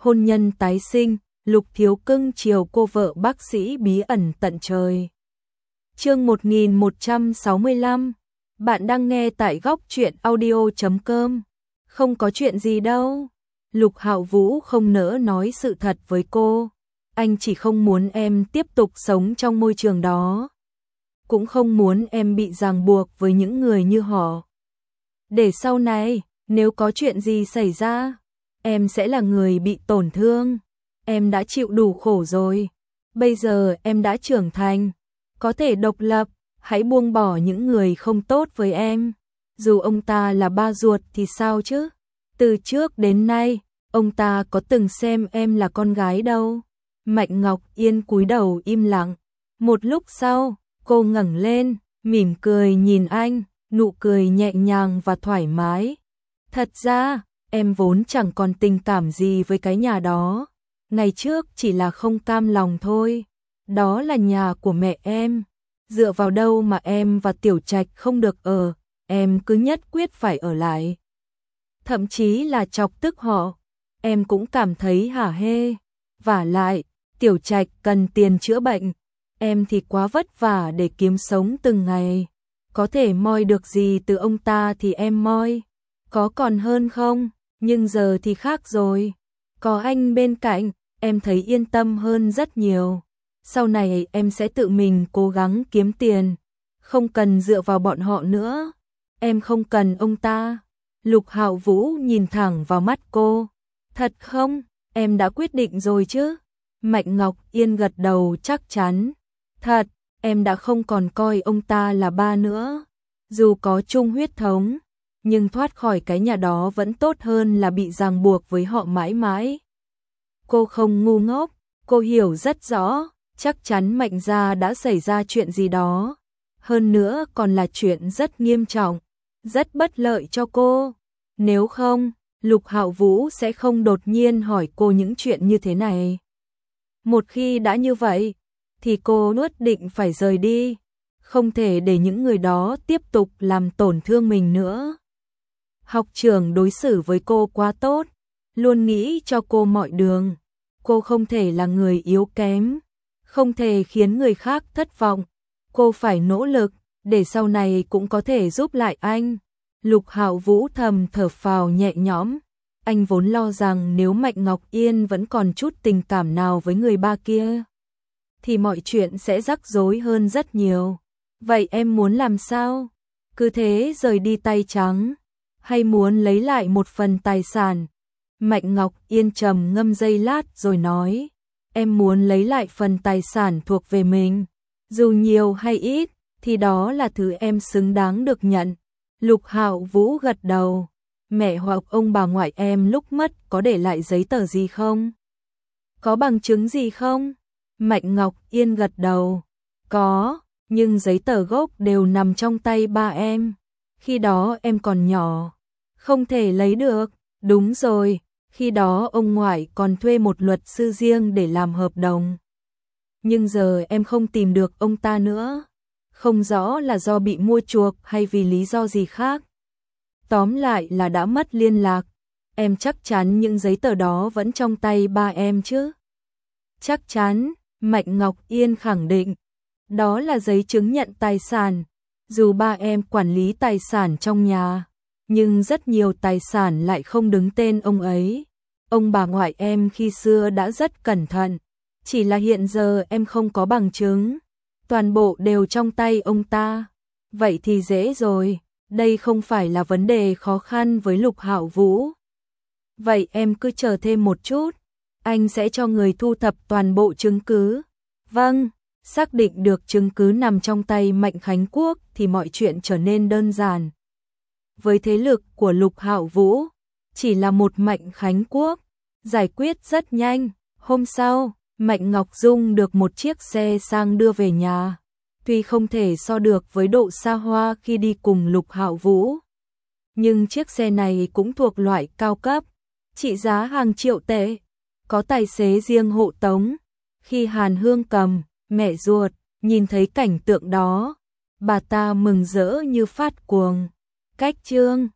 hôn nhân tái sinh, Lục Thiếu cưng chiều cô vợ bác sĩ bí ẩn tận trời. Chương 1165. Bạn đang nghe tại góc truyện audio.com. Không có chuyện gì đâu. Lục Hạo Vũ không nỡ nói sự thật với cô. Anh chỉ không muốn em tiếp tục sống trong môi trường đó. Cũng không muốn em bị ràng buộc với những người như họ. Để sau này, nếu có chuyện gì xảy ra, em sẽ là người bị tổn thương. Em đã chịu đủ khổ rồi. Bây giờ em đã trưởng thành, có thể độc lập, hãy buông bỏ những người không tốt với em. Dù ông ta là ba ruột thì sao chứ? Từ trước đến nay, ông ta có từng xem em là con gái đâu. Mạnh Ngọc Yên cúi đầu im lặng. Một lúc sau, cô ngẩng lên, mỉm cười nhìn anh, nụ cười nhẹ nhàng và thoải mái. Thật ra, em vốn chẳng còn tình cảm gì với cái nhà đó. Ngày trước chỉ là không cam lòng thôi. Đó là nhà của mẹ em. Dựa vào đâu mà em và Tiểu Trạch không được ở, em cứ nhất quyết phải ở lại. Thậm chí là chọc tức họ, em cũng cảm thấy hả hê. Vả lại, Tiểu Trạch cần tiền chữa bệnh, em thì quá vất vả để kiếm sống từng ngày. Có thể moi được gì từ ông ta thì em moi, có còn hơn không, nhưng giờ thì khác rồi. Có anh bên cạnh, em thấy yên tâm hơn rất nhiều. Sau này em sẽ tự mình cố gắng kiếm tiền, không cần dựa vào bọn họ nữa. Em không cần ông ta. Lục Hạo Vũ nhìn thẳng vào mắt cô. Thật không? Em đã quyết định rồi chứ? Mạnh Ngọc Yên gật đầu chắc chắn. Thật, em đã không còn coi ông ta là ba nữa. Dù có chung huyết thống, nhưng thoát khỏi cái nhà đó vẫn tốt hơn là bị ràng buộc với họ mãi mãi. Cô không ngu ngốc, cô hiểu rất rõ, chắc chắn Mạnh gia đã xảy ra chuyện gì đó. Hơn nữa còn là chuyện rất nghiêm trọng, rất bất lợi cho cô. Nếu không, Lục Hạo Vũ sẽ không đột nhiên hỏi cô những chuyện như thế này. Một khi đã như vậy, thì cô nuốt định phải rời đi. Không thể để những người đó tiếp tục làm tổn thương mình nữa. Học trưởng đối xử với cô quá tốt, luôn nghĩ cho cô mọi đường. Cô không thể là người yếu kém, không thể khiến người khác thất vọng. Cô phải nỗ lực, để sau này cũng có thể giúp lại anh. Lục Hạo Vũ thầm thở phào nhẹ nhõm. Anh vốn lo rằng nếu Mạnh Ngọc Yên vẫn còn chút tình cảm nào với người ba kia, thì mọi chuyện sẽ rắc rối hơn rất nhiều. Vậy em muốn làm sao? Cứ thế rời đi tay trắng, hay muốn lấy lại một phần tài sản? Mạnh Ngọc Yên trầm ngâm giây lát rồi nói, em muốn lấy lại phần tài sản thuộc về mình. Dù nhiều hay ít, thì đó là thứ em xứng đáng được nhận. Lục Hạo Vũ gật đầu. Mẹ hoặc ông bà ngoại em lúc mất có để lại giấy tờ gì không? Có bằng chứng gì không? Mạnh Ngọc Yên gật đầu. Có, nhưng giấy tờ gốc đều nằm trong tay ba em. Khi đó em còn nhỏ, không thể lấy được. Đúng rồi, khi đó ông ngoại còn thuê một luật sư riêng để làm hợp đồng. Nhưng giờ em không tìm được ông ta nữa. Không rõ là do bị mua chuộc hay vì lý do gì khác. Tóm lại là đã mất liên lạc. Em chắc chắn những giấy tờ đó vẫn trong tay ba em chứ? Chắc chắn, Mạnh Ngọc Yên khẳng định. Đó là giấy chứng nhận tài sản. Dù ba em quản lý tài sản trong nhà, nhưng rất nhiều tài sản lại không đứng tên ông ấy. Ông bà ngoại em khi xưa đã rất cẩn thận. Chỉ là hiện giờ em không có bằng chứng. Toàn bộ đều trong tay ông ta. Vậy thì dễ rồi. Đây không phải là vấn đề khó khăn với Lục Hạo Vũ. Vậy em cứ chờ thêm một chút. Anh sẽ cho người thu thập toàn bộ chứng cứ. Vâng, xác định được chứng cứ nằm trong tay Mạnh Khánh Quốc thì mọi chuyện trở nên đơn giản. Với thế lực của Lục Hạo Vũ, chỉ là một Mạnh Khánh Quốc, giải quyết rất nhanh. Hôm sau, Mạnh Ngọc Dung được một chiếc xe sang đưa về nhà. Tuy không thể so được với độ xa hoa khi đi cùng Lục Hạo Vũ, nhưng chiếc xe này cũng thuộc loại cao cấp, trị giá hàng triệu tệ, có tài xế riêng hộ tống. Khi Hàn Hương Cầm, mẹ ruột, nhìn thấy cảnh tượng đó, bà ta mừng rỡ như phát cuồng. Cách chương